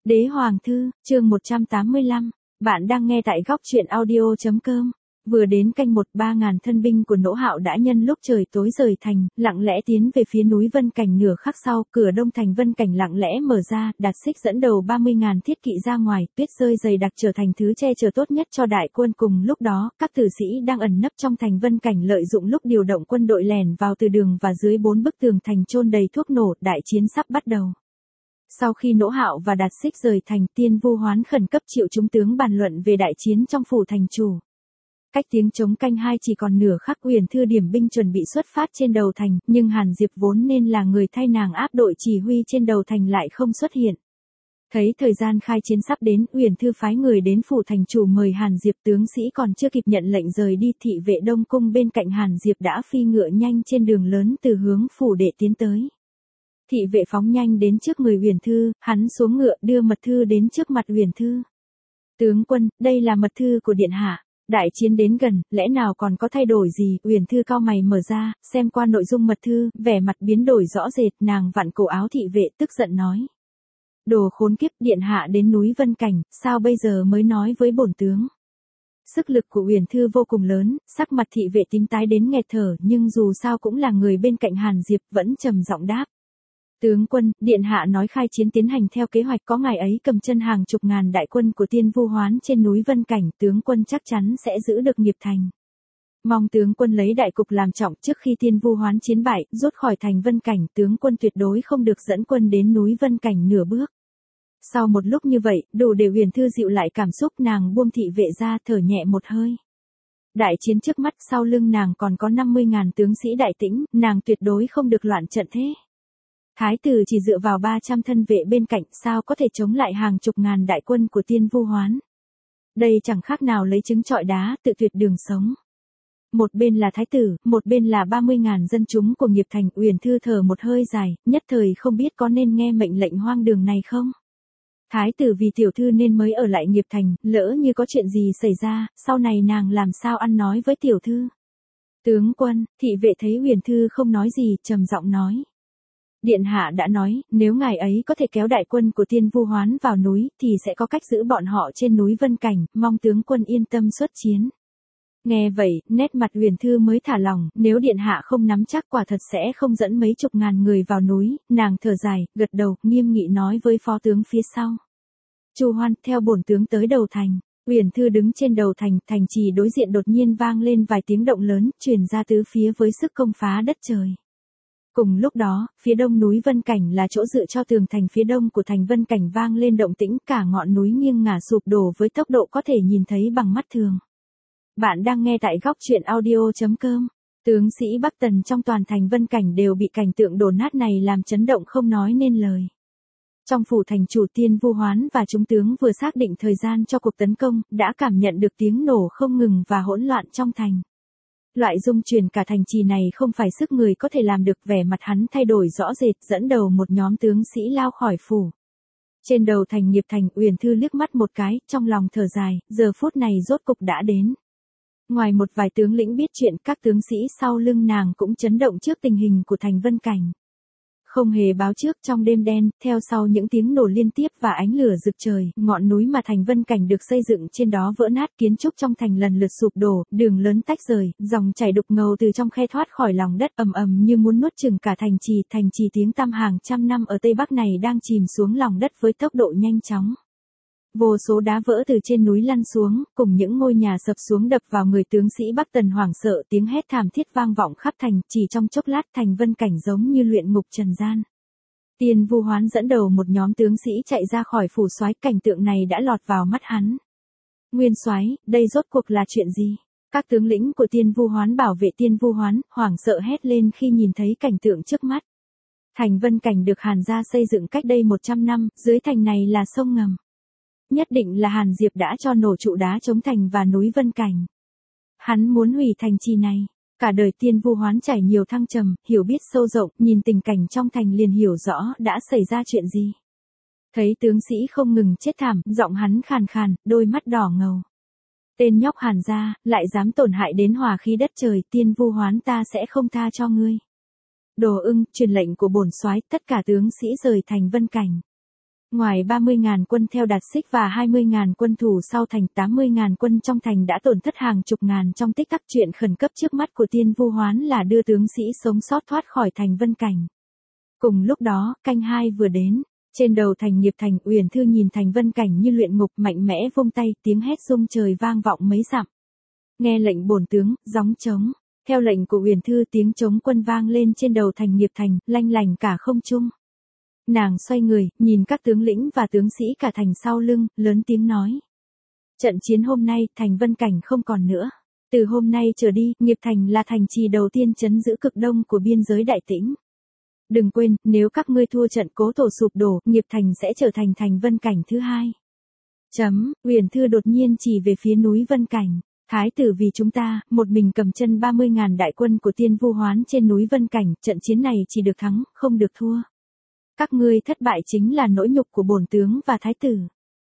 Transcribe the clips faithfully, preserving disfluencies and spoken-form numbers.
Đế Hoàng Thư, chương một trăm tám mươi lăm, bạn đang nghe tại góc truyện audio chấm com. Vừa đến canh một ba ngàn thân binh của Nỗ Hạo đã nhân lúc trời tối rời thành, lặng lẽ tiến về phía núi Vân Cảnh. Nửa khắc sau, cửa đông thành Vân Cảnh lặng lẽ mở ra, Đạt Xích dẫn đầu ba mươi ngàn thiết kỵ ra ngoài, tuyết rơi dày đặc trở thành thứ che chở tốt nhất cho đại quân. Cùng lúc đó, các tử sĩ đang ẩn nấp trong thành Vân Cảnh lợi dụng lúc điều động quân đội lẻn vào từ đường và dưới bốn bức tường thành chôn đầy thuốc nổ. Đại chiến sắp bắt đầu. Sau khi Nỗ Hạo và Đạt Xích rời thành, Tiên Vu Hoán khẩn cấp triệu chúng tướng bàn luận về đại chiến trong phủ thành chủ. Cách tiếng trống canh hai chỉ còn nửa khắc, Uyển Thư điểm binh chuẩn bị xuất phát trên đầu thành, nhưng Hàn Diệp vốn nên là người thay nàng áp đội chỉ huy trên đầu thành lại không xuất hiện. Thấy thời gian khai chiến sắp đến, Uyển Thư phái người đến phủ thành chủ mời Hàn Diệp. Tướng sĩ còn chưa kịp nhận lệnh rời đi, thị vệ Đông Cung bên cạnh Hàn Diệp đã phi ngựa nhanh trên đường lớn từ hướng phủ đệ tiến tới. Thị vệ phóng nhanh đến trước người Uyển Thư, hắn xuống ngựa đưa mật thư đến trước mặt Uyển Thư. Tướng quân, đây là mật thư của điện hạ. Đại chiến đến gần, lẽ nào còn có thay đổi gì? Uyển Thư cau mày mở ra, xem qua nội dung mật thư, vẻ mặt biến đổi rõ rệt, nàng vặn cổ áo thị vệ tức giận nói. Đồ khốn kiếp, điện hạ đến núi Vân Cảnh, sao bây giờ mới nói với bổn tướng? Sức lực của Uyển Thư vô cùng lớn, sắc mặt thị vệ tím tái đến nghẹt thở, nhưng dù sao cũng là người bên cạnh Hàn Diệp, vẫn trầm giọng đáp. Tướng quân, điện hạ nói khai chiến tiến hành theo kế hoạch, có ngài ấy cầm chân hàng chục ngàn đại quân của Tiên Vu Hoán trên núi Vân Cảnh, tướng quân chắc chắn sẽ giữ được nghiệp thành. Mong tướng quân lấy đại cục làm trọng, trước khi Tiên Vu Hoán chiến bại, rút khỏi thành Vân Cảnh, tướng quân tuyệt đối không được dẫn quân đến núi Vân Cảnh nửa bước. Sau một lúc như vậy, đủ để Uyển Thư dịu lại cảm xúc, nàng buông thị vệ ra, thở nhẹ một hơi. Đại chiến trước mắt, sau lưng nàng còn có năm mươi ngàn tướng sĩ đại tĩnh, nàng tuyệt đối không được loạn trận thế. Thái tử chỉ dựa vào ba trăm thân vệ bên cạnh, sao có thể chống lại hàng chục ngàn đại quân của Tiên Vu Hoán. Đây chẳng khác nào lấy trứng trọi đá, tự tuyệt đường sống. Một bên là thái tử, một bên là ba mươi ngàn dân chúng của nghiệp thành. Uyển Thư thở một hơi dài, nhất thời không biết có nên nghe mệnh lệnh hoang đường này không. Thái tử vì tiểu thư nên mới ở lại nghiệp thành, lỡ như có chuyện gì xảy ra, sau này nàng làm sao ăn nói với tiểu thư. Tướng quân, thị vệ thấy Uyển Thư không nói gì, trầm giọng nói. Điện hạ đã nói, nếu ngài ấy có thể kéo đại quân của Tiên Vu Hoán vào núi, thì sẽ có cách giữ bọn họ trên núi Vân Cảnh, mong tướng quân yên tâm xuất chiến. Nghe vậy, nét mặt Uyển Thư mới thả lòng, nếu điện hạ không nắm chắc quả thật sẽ không dẫn mấy chục ngàn người vào núi. Nàng thở dài, gật đầu, nghiêm nghị nói với phó tướng phía sau. Chu Hoan, theo bổn tướng tới đầu thành. Uyển Thư đứng trên đầu thành, thành trì đối diện đột nhiên vang lên vài tiếng động lớn, truyền ra tứ phía với sức công phá đất trời. Cùng lúc đó, phía đông núi Vân Cảnh là chỗ dựa cho tường thành phía đông của thành Vân Cảnh vang lên động tĩnh, cả ngọn núi nghiêng ngả sụp đổ với tốc độ có thể nhìn thấy bằng mắt thường. Bạn đang nghe tại góc truyện audio chấm com. Tướng sĩ Bắc Tần trong toàn thành Vân Cảnh đều bị cảnh tượng đổ nát này làm chấn động không nói nên lời. Trong phủ thành chủ, Tiên Vu Hoán và chúng tướng vừa xác định thời gian cho cuộc tấn công, đã cảm nhận được tiếng nổ không ngừng và hỗn loạn trong thành. Loại rung chuyển cả thành trì này không phải sức người có thể làm được. Vẻ mặt hắn thay đổi rõ rệt, dẫn đầu một nhóm tướng sĩ lao khỏi phủ. Trên đầu thành nghiệp thành, Uyển Thư liếc mắt một cái, trong lòng thở dài, giờ phút này rốt cục đã đến. Ngoài một vài tướng lĩnh biết chuyện, các tướng sĩ sau lưng nàng cũng chấn động trước tình hình của thành Vân Cảnh. Không hề báo trước, trong đêm đen, theo sau những tiếng nổ liên tiếp và ánh lửa rực trời, ngọn núi mà thành Vân Cảnh được xây dựng trên đó vỡ nát, kiến trúc trong thành lần lượt sụp đổ, đường lớn tách rời, dòng chảy đục ngầu từ trong khe thoát khỏi lòng đất, ầm ầm như muốn nuốt chửng cả thành trì. Thành trì tiếng tăm hàng trăm năm ở Tây Bắc này đang chìm xuống lòng đất với tốc độ nhanh chóng. Vô số đá vỡ từ trên núi lăn xuống, cùng những ngôi nhà sập xuống đập vào người tướng sĩ Bắc Tần hoảng sợ, tiếng hét thảm thiết vang vọng khắp thành, chỉ trong chốc lát thành Vân Cảnh giống như luyện ngục trần gian. Tiên Vu Hoán dẫn đầu một nhóm tướng sĩ chạy ra khỏi phủ soái, cảnh tượng này đã lọt vào mắt hắn. Nguyên soái, đây rốt cuộc là chuyện gì? Các tướng lĩnh của Tiên Vu Hoán bảo vệ Tiên Vu Hoán, hoảng sợ hét lên khi nhìn thấy cảnh tượng trước mắt. Thành Vân Cảnh được Hàn gia xây dựng cách đây một trăm năm, dưới thành này là sông ngầm. Nhất định là Hàn Diệp đã cho nổ trụ đá chống thành và núi Vân Cảnh. Hắn muốn hủy thành trì này. Cả đời Tiên Vu Hoán trải nhiều thăng trầm, hiểu biết sâu rộng, nhìn tình cảnh trong thành liền hiểu rõ đã xảy ra chuyện gì. Thấy tướng sĩ không ngừng chết thảm, giọng hắn khàn khàn, đôi mắt đỏ ngầu. Tên nhóc Hàn gia, lại dám tổn hại đến hòa khí đất trời, Tiên Vu Hoán ta sẽ không tha cho ngươi. Đồ Ưng, truyền lệnh của bổn soái, tất cả tướng sĩ rời thành Vân Cảnh. Ngoài ba mươi nghìn quân theo Đạt Xích và hai mươi nghìn quân thủ sau thành, tám mươi nghìn quân trong thành đã tổn thất hàng chục ngàn trong tích tắc. Chuyện khẩn cấp trước mắt của Tiên Vu Hoán là đưa tướng sĩ sống sót thoát khỏi thành Vân Cảnh. Cùng lúc đó, canh hai vừa đến. Trên đầu thành Nghiệp Thành, Uyển Thư nhìn thành Vân Cảnh như luyện ngục, mạnh mẽ vung tay, tiếng hét rung trời vang vọng mấy dặm. Nghe lệnh bổn tướng, gióng trống. Theo lệnh của Uyển Thư, tiếng trống quân vang lên trên đầu thành Nghiệp Thành, lanh lành cả không trung. Nàng xoay người, nhìn các tướng lĩnh và tướng sĩ cả thành sau lưng, lớn tiếng nói. Trận chiến hôm nay, thành Vân Cảnh không còn nữa. Từ hôm nay trở đi, Nghiệp Thành là thành trì đầu tiên trấn giữ cực đông của biên giới Đại Tĩnh. Đừng quên, nếu các ngươi thua trận, Cố Tổ sụp đổ, Nghiệp Thành sẽ trở thành thành Vân Cảnh thứ hai. Chấm, Uyển Thư đột nhiên chỉ về phía núi Vân Cảnh. Thái tử vì chúng ta, một mình cầm chân ba mươi nghìn đại quân của Tiên Vu Hoán trên núi Vân Cảnh, trận chiến này chỉ được thắng, không được thua. Các ngươi thất bại chính là nỗi nhục của bổn tướng và thái tử.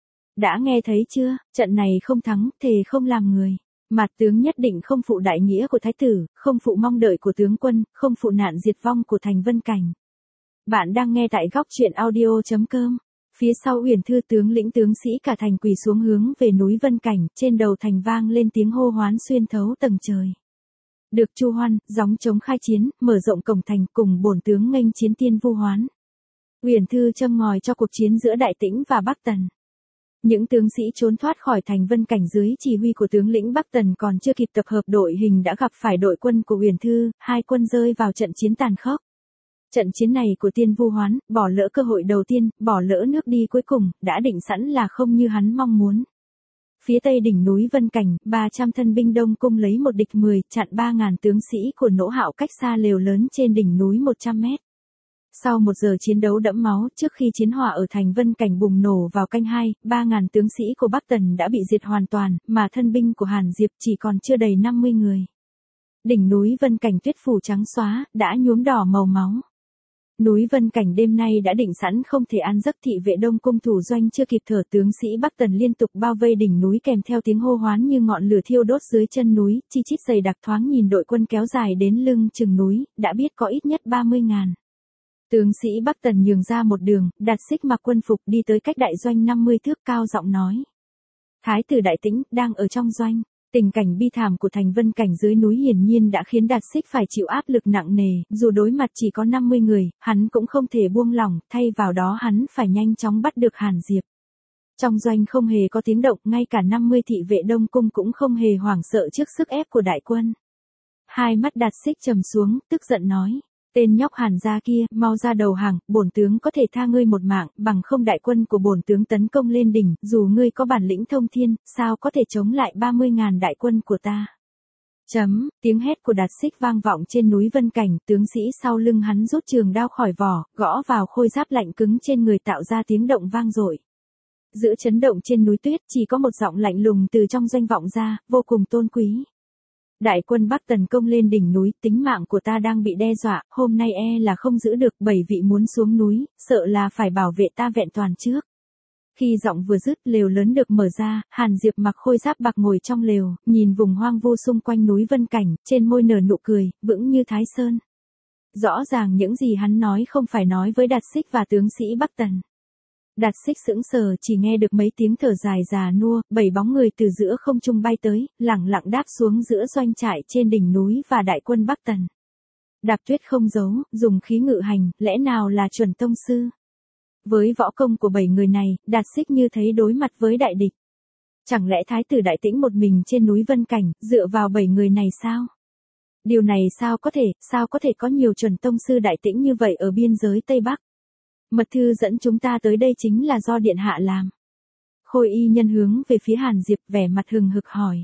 Đã nghe thấy chưa, trận này không thắng, thề không làm người. Mạt tướng nhất định không phụ đại nghĩa của thái tử, không phụ mong đợi của tướng quân, không phụ nạn diệt vong của thành Vân Cảnh. Bạn đang nghe tại góc truyện audio chấm com. Phía sau Uyển Thư, tướng lĩnh tướng sĩ cả thành quỳ xuống hướng về núi Vân Cảnh, trên đầu thành vang lên tiếng hô hoán xuyên thấu tầng trời. Được chu hoan, gióng trống khai chiến, mở rộng cổng thành, cùng bổn tướng nghênh chiến Tiên Vu Hoán. Uyển Thư châm ngòi cho cuộc chiến giữa Đại Tĩnh và Bắc Tần. Những tướng sĩ trốn thoát khỏi thành Vân Cảnh dưới chỉ huy của tướng lĩnh Bắc Tần còn chưa kịp tập hợp đội hình đã gặp phải đội quân của Uyển Thư, hai quân rơi vào trận chiến tàn khốc. Trận chiến này của Tiên Vu Hoán, bỏ lỡ cơ hội đầu tiên, bỏ lỡ nước đi cuối cùng, đã định sẵn là không như hắn mong muốn. Phía tây đỉnh núi Vân Cảnh, ba trăm thân binh Đông Cung lấy một địch mười, chặn ba nghìn tướng sĩ của Nỗ Hạo cách xa lều lớn trên đỉnh núi một trăm mét. Sau một giờ chiến đấu đẫm máu, trước khi chiến hỏa ở thành Vân Cảnh bùng nổ vào canh hai, ba nghìn tướng sĩ của Bắc Tần đã bị diệt hoàn toàn, mà thân binh của Hàn Diệp chỉ còn chưa đầy năm mươi người. Đỉnh núi Vân Cảnh tuyết phủ trắng xóa, đã nhuốm đỏ màu máu. Núi Vân Cảnh đêm nay đã định sẵn không thể an giấc, thị vệ Đông Cung thủ doanh chưa kịp thở, tướng sĩ Bắc Tần liên tục bao vây đỉnh núi kèm theo tiếng hô hoán như ngọn lửa thiêu đốt dưới chân núi, chi chít dày đặc. Thoáng nhìn đội quân kéo dài đến lưng chừng núi, đã biết có ít nhất ba mươi nghìn. Tướng sĩ Bắc Tần nhường ra một đường, Đạt Xích mặc quân phục đi tới cách đại doanh năm mươi thước, cao giọng nói. Thái tử Đại Tĩnh, đang ở trong doanh. Tình cảnh bi thảm của thành Vân Cảnh dưới núi hiển nhiên đã khiến Đạt Xích phải chịu áp lực nặng nề, dù đối mặt chỉ có năm mươi người, hắn cũng không thể buông lỏng, thay vào đó hắn phải nhanh chóng bắt được Hàn Diệp. Trong doanh không hề có tiếng động, ngay cả năm mươi thị vệ Đông Cung cũng không hề hoảng sợ trước sức ép của đại quân. Hai mắt Đạt Xích trầm xuống, tức giận nói. Tên nhóc Hàn gia kia, mau ra đầu hàng, bổn tướng có thể tha ngươi một mạng, bằng không đại quân của bổn tướng tấn công lên đỉnh, dù ngươi có bản lĩnh thông thiên, sao có thể chống lại ba mươi nghìn đại quân của ta. Chấm, tiếng hét của Đạt Xích vang vọng trên núi Vân Cảnh, tướng sĩ sau lưng hắn rút trường đao khỏi vỏ, gõ vào khôi giáp lạnh cứng trên người tạo ra tiếng động vang dội. Giữa chấn động trên núi tuyết, chỉ có một giọng lạnh lùng từ trong doanh vọng ra, vô cùng tôn quý. Đại quân Bắc tấn công lên đỉnh núi, tính mạng của ta đang bị đe dọa, hôm nay e là không giữ được, bảy vị muốn xuống núi, sợ là phải bảo vệ ta vẹn toàn trước. Khi giọng vừa dứt, lều lớn được mở ra, Hàn Diệp mặc khôi giáp bạc ngồi trong lều, nhìn vùng hoang vu xung quanh núi Vân Cảnh, trên môi nở nụ cười, vững như Thái Sơn. Rõ ràng những gì hắn nói không phải nói với Đạt Xích và tướng sĩ Bắc Tần. Đạt Xích sững sờ, chỉ nghe được mấy tiếng thở dài già nua, bảy bóng người từ giữa không trung bay tới, lẳng lặng đáp xuống giữa doanh trại trên đỉnh núi và đại quân Bắc Tần. Đạp tuyết không giấu, dùng khí ngự hành, lẽ nào là chuẩn tông sư? Với võ công của bảy người này, Đạt Xích như thấy đối mặt với đại địch. Chẳng lẽ Thái tử Đại Tĩnh một mình trên núi Vân Cảnh, dựa vào bảy người này sao? Điều này sao có thể, sao có thể có nhiều chuẩn tông sư Đại Tĩnh như vậy ở biên giới Tây Bắc? Mật thư dẫn chúng ta tới đây chính là do điện hạ làm. Khôi y nhân hướng về phía Hàn Diệp, vẻ mặt hừng hực hỏi.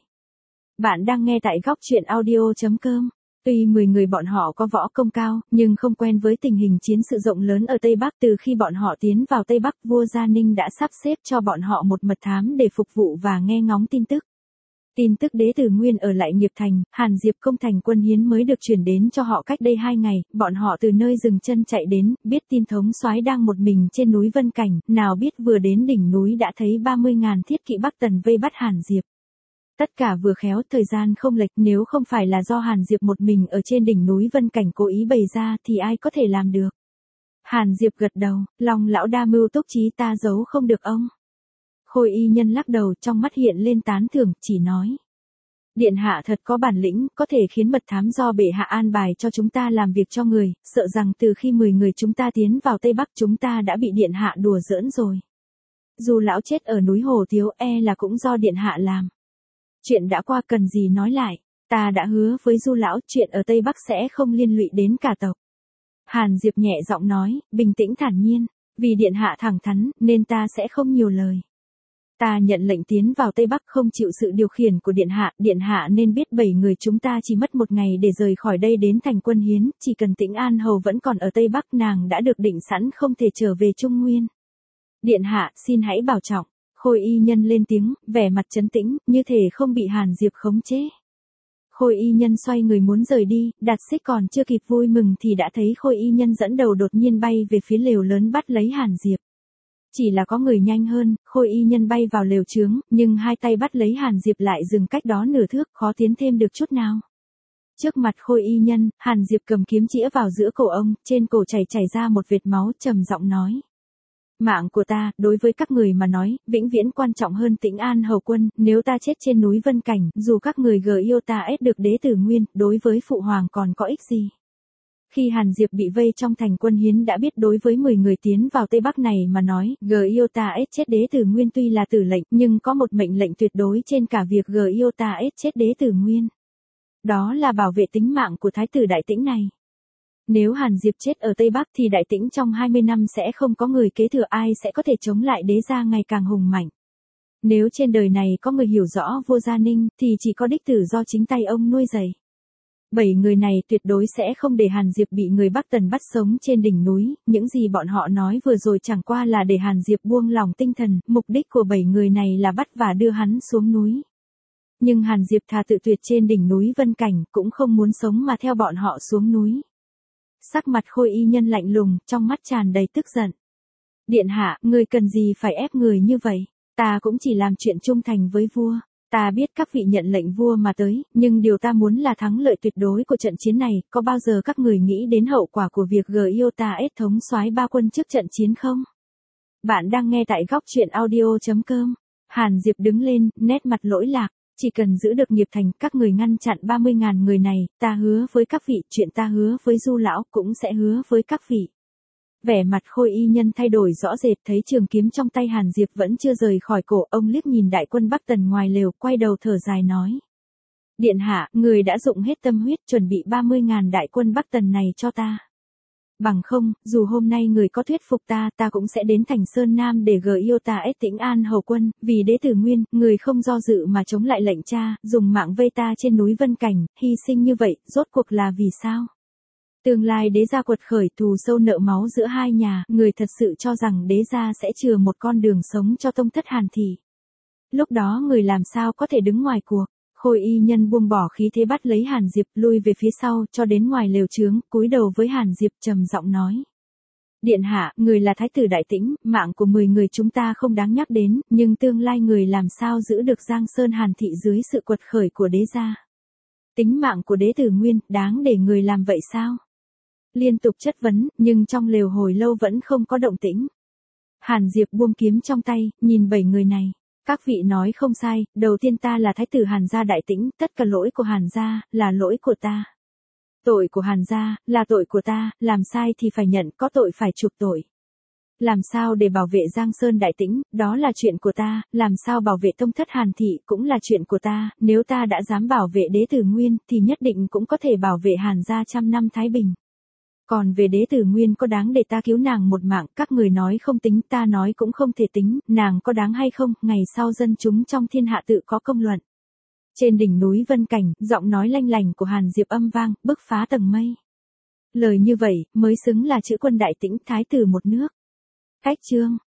Bạn đang nghe tại góc truyện audio chấm com. Tuy mười người bọn họ có võ công cao, nhưng không quen với tình hình chiến sự rộng lớn ở Tây Bắc. Từ khi bọn họ tiến vào Tây Bắc, vua Gia Ninh đã sắp xếp cho bọn họ một mật thám để phục vụ và nghe ngóng tin tức. Tin tức đế tử Nguyên ở lại Nghiệp Thành, Hàn Diệp công thành quân hiến mới được chuyển đến cho họ cách đây hai ngày, bọn họ từ nơi dừng chân chạy đến, biết tin thống soái đang một mình trên núi Vân Cảnh, nào biết vừa đến đỉnh núi đã thấy ba mươi nghìn thiết kỵ Bắc Tần vây bắt Hàn Diệp. Tất cả vừa khéo, thời gian không lệch, nếu không phải là do Hàn Diệp một mình ở trên đỉnh núi Vân Cảnh cố ý bày ra thì ai có thể làm được. Hàn Diệp gật đầu, lòng lão đa mưu túc trí ta giấu không được ông. Khôi y nhân lắc đầu, trong mắt hiện lên tán thưởng, chỉ nói. Điện hạ thật có bản lĩnh, có thể khiến mật thám do bệ hạ an bài cho chúng ta làm việc cho người, sợ rằng từ khi mười người chúng ta tiến vào Tây Bắc chúng ta đã bị điện hạ đùa giỡn rồi. Dù lão chết ở núi Hồ Thiếu e là cũng do điện hạ làm. Chuyện đã qua cần gì nói lại, ta đã hứa với Du lão chuyện ở Tây Bắc sẽ không liên lụy đến cả tộc. Hàn Diệp nhẹ giọng nói, bình tĩnh thản nhiên, vì điện hạ thẳng thắn nên ta sẽ không nhiều lời. Ta nhận lệnh tiến vào Tây Bắc không chịu sự điều khiển của điện hạ, điện hạ nên biết bảy người chúng ta chỉ mất một ngày để rời khỏi đây đến thành Quân Hiến, chỉ cần Tĩnh An Hầu vẫn còn ở Tây Bắc nàng đã được định sẵn không thể trở về Trung Nguyên. Điện hạ, xin hãy bảo trọng. Khôi y nhân lên tiếng, vẻ mặt trấn tĩnh, như thể không bị Hàn Diệp khống chế. Khôi y nhân xoay người muốn rời đi, Đạt Xích còn chưa kịp vui mừng thì đã thấy Khôi y nhân dẫn đầu đột nhiên bay về phía lều lớn bắt lấy Hàn Diệp. Chỉ là có người nhanh hơn, Khôi y nhân bay vào lều trướng, nhưng hai tay bắt lấy Hàn Diệp lại dừng cách đó nửa thước, khó tiến thêm được chút nào. Trước mặt Khôi y nhân, Hàn Diệp cầm kiếm chĩa vào giữa cổ ông, trên cổ chảy chảy ra một vệt máu, trầm giọng nói. Mạng của ta, đối với các người mà nói, vĩnh viễn quan trọng hơn Tĩnh An Hầu quân, nếu ta chết trên núi Vân Cảnh, dù các người gờ yêu ta ết được đế tử nguyên, đối với phụ hoàng còn có ích gì. Khi Hàn Diệp bị vây trong thành Quân Hiến đã biết đối với mười người tiến vào Tây Bắc này mà nói, gờ yêu ta ết chết đế tử nguyên tuy là tử lệnh, nhưng có một mệnh lệnh tuyệt đối trên cả việc gờ yêu ta ết chết đế tử nguyên. Đó là bảo vệ tính mạng của thái tử Đại Tĩnh này. Nếu Hàn Diệp chết ở Tây Bắc thì Đại Tĩnh trong hai mươi năm sẽ không có người kế thừa, ai sẽ có thể chống lại đế gia ngày càng hùng mạnh. Nếu trên đời này có người hiểu rõ vua Gia Ninh thì chỉ có đích tử do chính tay ông nuôi dạy. Bảy người này tuyệt đối sẽ không để Hàn Diệp bị người Bắc Tần bắt sống trên đỉnh núi, những gì bọn họ nói vừa rồi chẳng qua là để Hàn Diệp buông lòng tinh thần, mục đích của bảy người này là bắt và đưa hắn xuống núi. Nhưng Hàn Diệp thà tự tuyệt trên đỉnh núi Vân Cảnh, cũng không muốn sống mà theo bọn họ xuống núi. Sắc mặt Khôi y nhân lạnh lùng, trong mắt tràn đầy tức giận. Điện hạ, người cần gì phải ép người như vậy, ta cũng chỉ làm chuyện trung thành với vua. Ta biết các vị nhận lệnh vua mà tới, nhưng điều ta muốn là thắng lợi tuyệt đối của trận chiến này, có bao giờ các người nghĩ đến hậu quả của việc gờ yêu ta ết thống soái ba quân trước trận chiến không? Bạn đang nghe tại góc truyện audio chấm com. Hàn Diệp đứng lên, nét mặt lỗi lạc, chỉ cần giữ được nghiệp thành, các người ngăn chặn ba mươi ngàn người này, ta hứa với các vị, chuyện ta hứa với Du lão cũng sẽ hứa với các vị. Vẻ mặt Khôi y nhân thay đổi rõ rệt, thấy trường kiếm trong tay Hàn Diệp vẫn chưa rời khỏi cổ, ông liếc nhìn đại quân Bắc Tần ngoài lều, quay đầu thở dài nói. Điện hạ, người đã dụng hết tâm huyết chuẩn bị ba mươi ngàn đại quân Bắc Tần này cho ta. Bằng không, dù hôm nay người có thuyết phục ta, ta cũng sẽ đến thành Sơn Nam để gờ yêu ta ết Tĩnh An Hầu quân, vì đế tử nguyên, người không do dự mà chống lại lệnh cha, dùng mạng vây ta trên núi Vân Cảnh, hy sinh như vậy, rốt cuộc là vì sao? Tương lai đế gia quật khởi, thù sâu nợ máu giữa hai nhà, người thật sự cho rằng đế gia sẽ chừa một con đường sống cho tông thất Hàn thị. Lúc đó người làm sao có thể đứng ngoài cuộc? Khôi y nhân buông bỏ khí thế bắt lấy Hàn Diệp, lui về phía sau, cho đến ngoài lều trướng, cúi đầu với Hàn Diệp trầm giọng nói. Điện hạ, người là thái tử Đại Tĩnh, mạng của mười người chúng ta không đáng nhắc đến, nhưng tương lai người làm sao giữ được Giang Sơn Hàn thị dưới sự quật khởi của đế gia? Tính mạng của đế tử nguyên, đáng để người làm vậy sao? Liên tục chất vấn, nhưng trong lều hồi lâu vẫn không có động tĩnh. Hàn Diệp buông kiếm trong tay, nhìn bảy người này. Các vị nói không sai, đầu tiên ta là thái tử Hàn gia Đại Tĩnh, tất cả lỗi của Hàn gia, là lỗi của ta. Tội của Hàn gia, là tội của ta, làm sai thì phải nhận, có tội phải chuộc tội. Làm sao để bảo vệ Giang Sơn Đại Tĩnh, đó là chuyện của ta, làm sao bảo vệ tông thất Hàn thị cũng là chuyện của ta, nếu ta đã dám bảo vệ đế tử nguyên, thì nhất định cũng có thể bảo vệ Hàn gia trăm năm thái bình. Còn về đế tử nguyên có đáng để ta cứu nàng một mạng, các người nói không tính, ta nói cũng không thể tính, nàng có đáng hay không, ngày sau dân chúng trong thiên hạ tự có công luận. Trên đỉnh núi Vân Cảnh, giọng nói lanh lành của Hàn Diệp âm vang, bức phá tầng mây. Lời như vậy, mới xứng là chữ quân Đại Tĩnh, thái tử một nước. Cách chương.